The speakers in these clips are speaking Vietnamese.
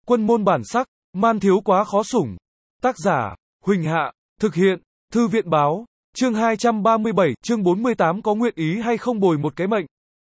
Quân môn bản sắc, man thiếu quá khó sủng. Tác giả, Huỳnh Hạ, thực hiện, Thư viện báo, chương 237, chương 48 có nguyện ý hay không bồi một cái mệnh.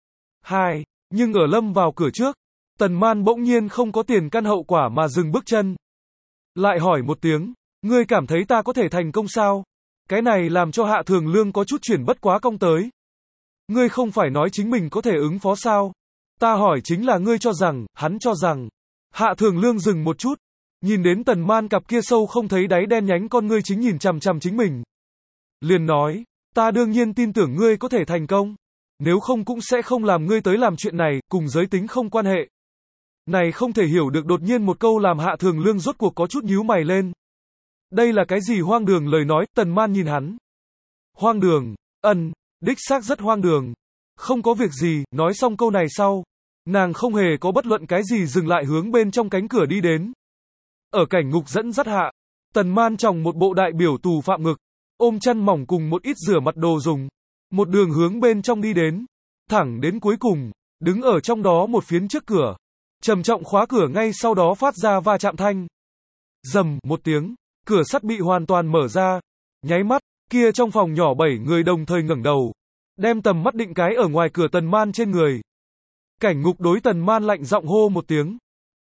2. Nhưng ở lâm vào cửa trước, Tần Man bỗng nhiên không có tiền căn hậu quả mà dừng bước chân. Lại hỏi một tiếng, ngươi cảm thấy ta có thể thành công sao? Cái này làm cho Hạ Thường Lương có chút chuyển bất quá công tới. Ngươi không phải nói chính mình có thể ứng phó sao? Ta hỏi chính là ngươi cho rằng, hắn cho rằng. Hạ Thường Lương dừng một chút, nhìn đến Tần Man cặp kia sâu không thấy đáy đen nhánh con ngươi chính nhìn chằm chằm chính mình. Liền nói, ta đương nhiên tin tưởng ngươi có thể thành công. Nếu không cũng sẽ không làm ngươi tới làm chuyện này, cùng giới tính không quan hệ. Này không thể hiểu được đột nhiên một câu làm Hạ Thường Lương rốt cuộc có chút nhíu mày lên. Đây là cái gì hoang đường lời nói, Tần Man nhìn hắn. Hoang đường, đích xác rất hoang đường. Không có việc gì, nói xong câu này sau. Nàng không hề có bất luận cái gì dừng lại hướng bên trong cánh cửa đi đến. Ở cảnh ngục dẫn dắt hạ, Tần Man tròng một bộ đại biểu tù phạm ngực, ôm chăn mỏng cùng một ít rửa mặt đồ dùng. Một đường hướng bên trong đi đến. Thẳng đến cuối cùng, đứng ở trong đó một phiến trước cửa. Trầm trọng khóa cửa ngay sau đó phát ra va chạm thanh. Rầm một tiếng, cửa sắt bị hoàn toàn mở ra. Nháy mắt, kia trong phòng nhỏ 7 người đồng thời ngẩng đầu. Đem tầm mắt định cái ở ngoài cửa Tần Man trên người. Cảnh ngục đối Tần Man lạnh giọng hô một tiếng.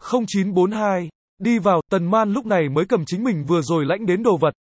0942, đi vào, Tần Man lúc này mới cầm chính mình vừa rồi lãnh đến đồ vật.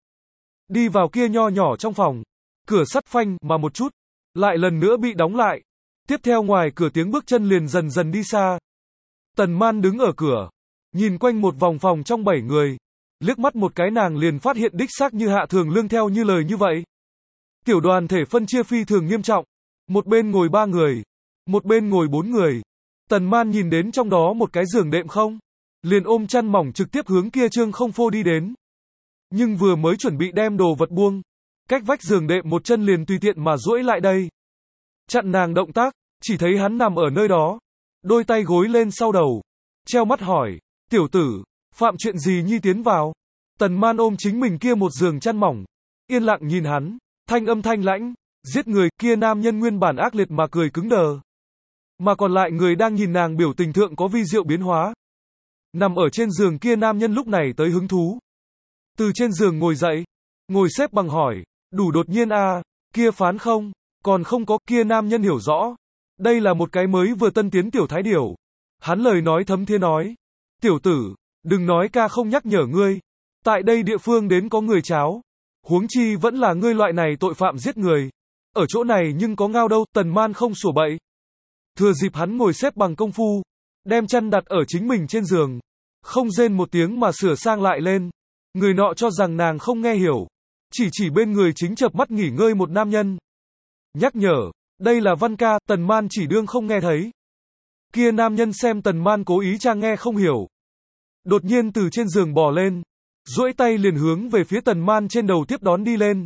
Đi vào kia nho nhỏ trong phòng. Cửa sắt phanh mà một chút, lại lần nữa bị đóng lại. Tiếp theo ngoài cửa tiếng bước chân liền dần dần đi xa. Tần Man đứng ở cửa, nhìn quanh một vòng phòng trong 7 người. Liếc mắt một cái nàng liền phát hiện đích xác như Hạ Thường Lương theo như lời như vậy. Tiểu đoàn thể phân chia phi thường nghiêm trọng. Một bên ngồi 3 người, một bên ngồi 4 người. Tần Man nhìn đến trong đó một cái giường đệm không, liền ôm chăn mỏng trực tiếp hướng kia trương không phô đi đến. Nhưng vừa mới chuẩn bị đem đồ vật buông, cách vách giường đệm một chân liền tùy tiện mà duỗi lại đây. Chặn nàng động tác, chỉ thấy hắn nằm ở nơi đó, đôi tay gối lên sau đầu, treo mắt hỏi, tiểu tử, phạm chuyện gì nhi tiến vào? Tần Man ôm chính mình kia một giường chăn mỏng, yên lặng nhìn hắn, thanh âm thanh lãnh, giết người, kia nam nhân nguyên bản ác liệt mà cười cứng đờ. Mà còn lại người đang nhìn nàng biểu tình thượng có vi diệu biến hóa. Nằm ở trên giường kia nam nhân lúc này tới hứng thú. Từ trên giường ngồi dậy, ngồi xếp bằng hỏi, đủ đột nhiên à, kia phán không, còn không có, kia nam nhân hiểu rõ. Đây là một cái mới vừa tân tiến tiểu thái điểu. Hắn lời nói thấm thía nói, tiểu tử, đừng nói ca không nhắc nhở ngươi. Tại đây địa phương đến có người cháo. Huống chi vẫn là ngươi loại này tội phạm giết người. Ở chỗ này nhưng có ngao đâu, Tần Man không sủa bậy. Thừa dịp hắn ngồi xếp bằng công phu, đem chân đặt ở chính mình trên giường. Không rên một tiếng mà sửa sang lại lên. Người nọ cho rằng nàng không nghe hiểu. Chỉ bên người chính chợp mắt nghỉ ngơi một nam nhân. Nhắc nhở, đây là Văn ca, Tần Man chỉ đương không nghe thấy. Kia nam nhân xem Tần Man cố ý trang nghe không hiểu. Đột nhiên từ trên giường bò lên, duỗi tay liền hướng về phía Tần Man trên đầu tiếp đón đi lên.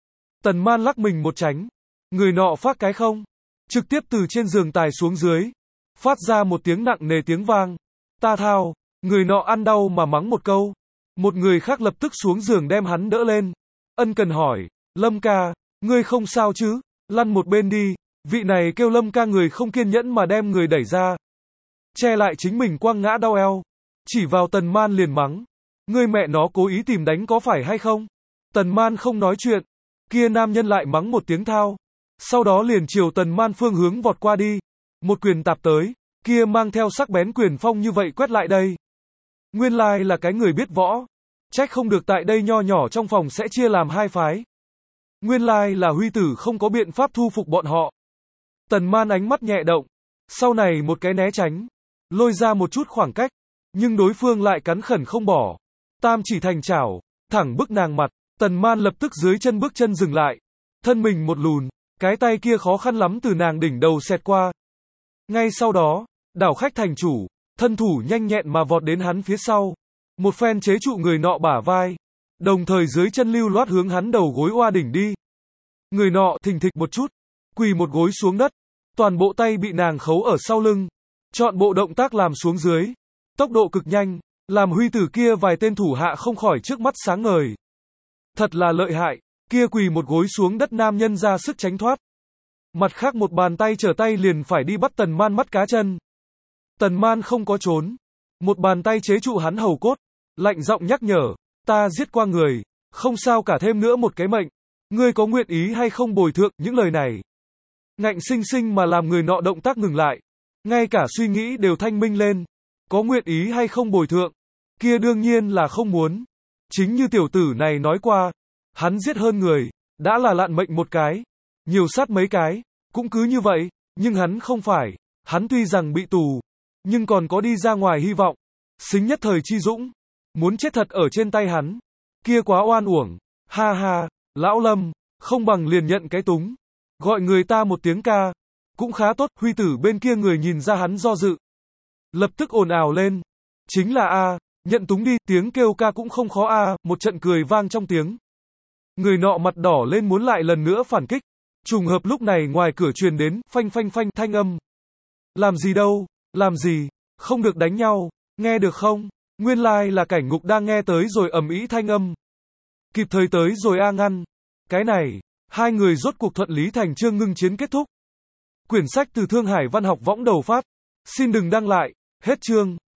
Tần Man lắc mình một tránh, người nọ phát cái không, trực tiếp từ trên giường tài xuống dưới, phát ra một tiếng nặng nề tiếng vang. Ta thao, người nọ ăn đau mà mắng một câu. Một người khác lập tức xuống giường đem hắn đỡ lên. Ân cần hỏi, Lâm ca, ngươi không sao chứ? Lăn một bên đi. Vị này kêu Lâm ca người không kiên nhẫn mà đem người đẩy ra. Che lại chính mình quăng ngã đau eo. Chỉ vào Tần Man liền mắng. Ngươi mẹ nó cố ý tìm đánh có phải hay không? Tần Man không nói chuyện. Kia nam nhân lại mắng một tiếng thao. Sau đó liền chiều Tần Man phương hướng vọt qua đi. Một quyền tạp tới. Kia mang theo sắc bén quyền phong như vậy quét lại đây. Nguyên lai là cái người biết võ. Trách không được tại đây nho nhỏ trong phòng sẽ chia làm hai phái. Nguyên lai là Huy tử không có biện pháp thu phục bọn họ. Tần Man ánh mắt nhẹ động. Sau này một cái né tránh. Lôi ra một chút khoảng cách. Nhưng đối phương lại cắn khẩn không bỏ. Tam chỉ thành chảo. Thẳng bức nàng mặt. Tần Man lập tức dưới chân bước chân dừng lại. Thân mình một lùn. Cái tay kia khó khăn lắm từ nàng đỉnh đầu xẹt qua. Ngay sau đó, đảo khách thành chủ. Thân thủ nhanh nhẹn mà vọt đến hắn phía sau. Một phen chế trụ người nọ bả vai. Đồng thời dưới chân lưu loát hướng hắn đầu gối oa đỉnh đi. Người nọ thình thịch một chút. Quỳ một gối xuống đất. Toàn bộ tay bị nàng khấu ở sau lưng. Chọn bộ động tác làm xuống dưới. Tốc độ cực nhanh. Làm Huy tử kia vài tên thủ hạ không khỏi trước mắt sáng ngời. Thật là lợi hại. Kia quỳ một gối xuống đất nam nhân ra sức tránh thoát. Mặt khác một bàn tay trở tay liền phải đi bắt Tần Man mắt cá chân. Tần Man không có trốn. Một bàn tay chế trụ hắn hầu cốt, lạnh giọng nhắc nhở, ta giết qua người, không sao cả thêm nữa một cái mệnh. Ngươi có nguyện ý hay không bồi thượng những lời này? Ngạnh sinh sinh mà làm người nọ động tác ngừng lại. Ngay cả suy nghĩ đều thanh minh lên. Có nguyện ý hay không bồi thượng? Kia đương nhiên là không muốn. Chính như tiểu tử này nói qua, hắn giết hơn người, đã là lạn mệnh một cái, nhiều sát mấy cái, cũng cứ như vậy, nhưng hắn không phải, hắn tuy rằng bị tù, nhưng còn có đi ra ngoài hy vọng. Xính nhất thời chi dũng, muốn chết thật ở trên tay hắn, kia quá oan uổng, ha ha, lão Lâm, không bằng liền nhận cái túng, gọi người ta một tiếng ca, cũng khá tốt. Huy tử bên kia người nhìn ra hắn do dự, lập tức ồn ào lên, chính là a, nhận túng đi, tiếng kêu ca cũng không khó a, một trận cười vang trong tiếng. Người nọ mặt đỏ lên muốn lại lần nữa phản kích, trùng hợp lúc này ngoài cửa truyền đến, phanh phanh phanh thanh âm. Làm gì đâu, làm gì, không được đánh nhau, nghe được không? Nguyên lai là cảnh ngục đang nghe tới rồi ầm ĩ thanh âm. Kịp thời tới rồi a ngăn. Cái này, hai người rốt cuộc thuận lý thành chương ngưng chiến kết thúc. Quyển sách từ Thương Hải Văn học võng đầu phát. Xin đừng đăng lại, hết chương.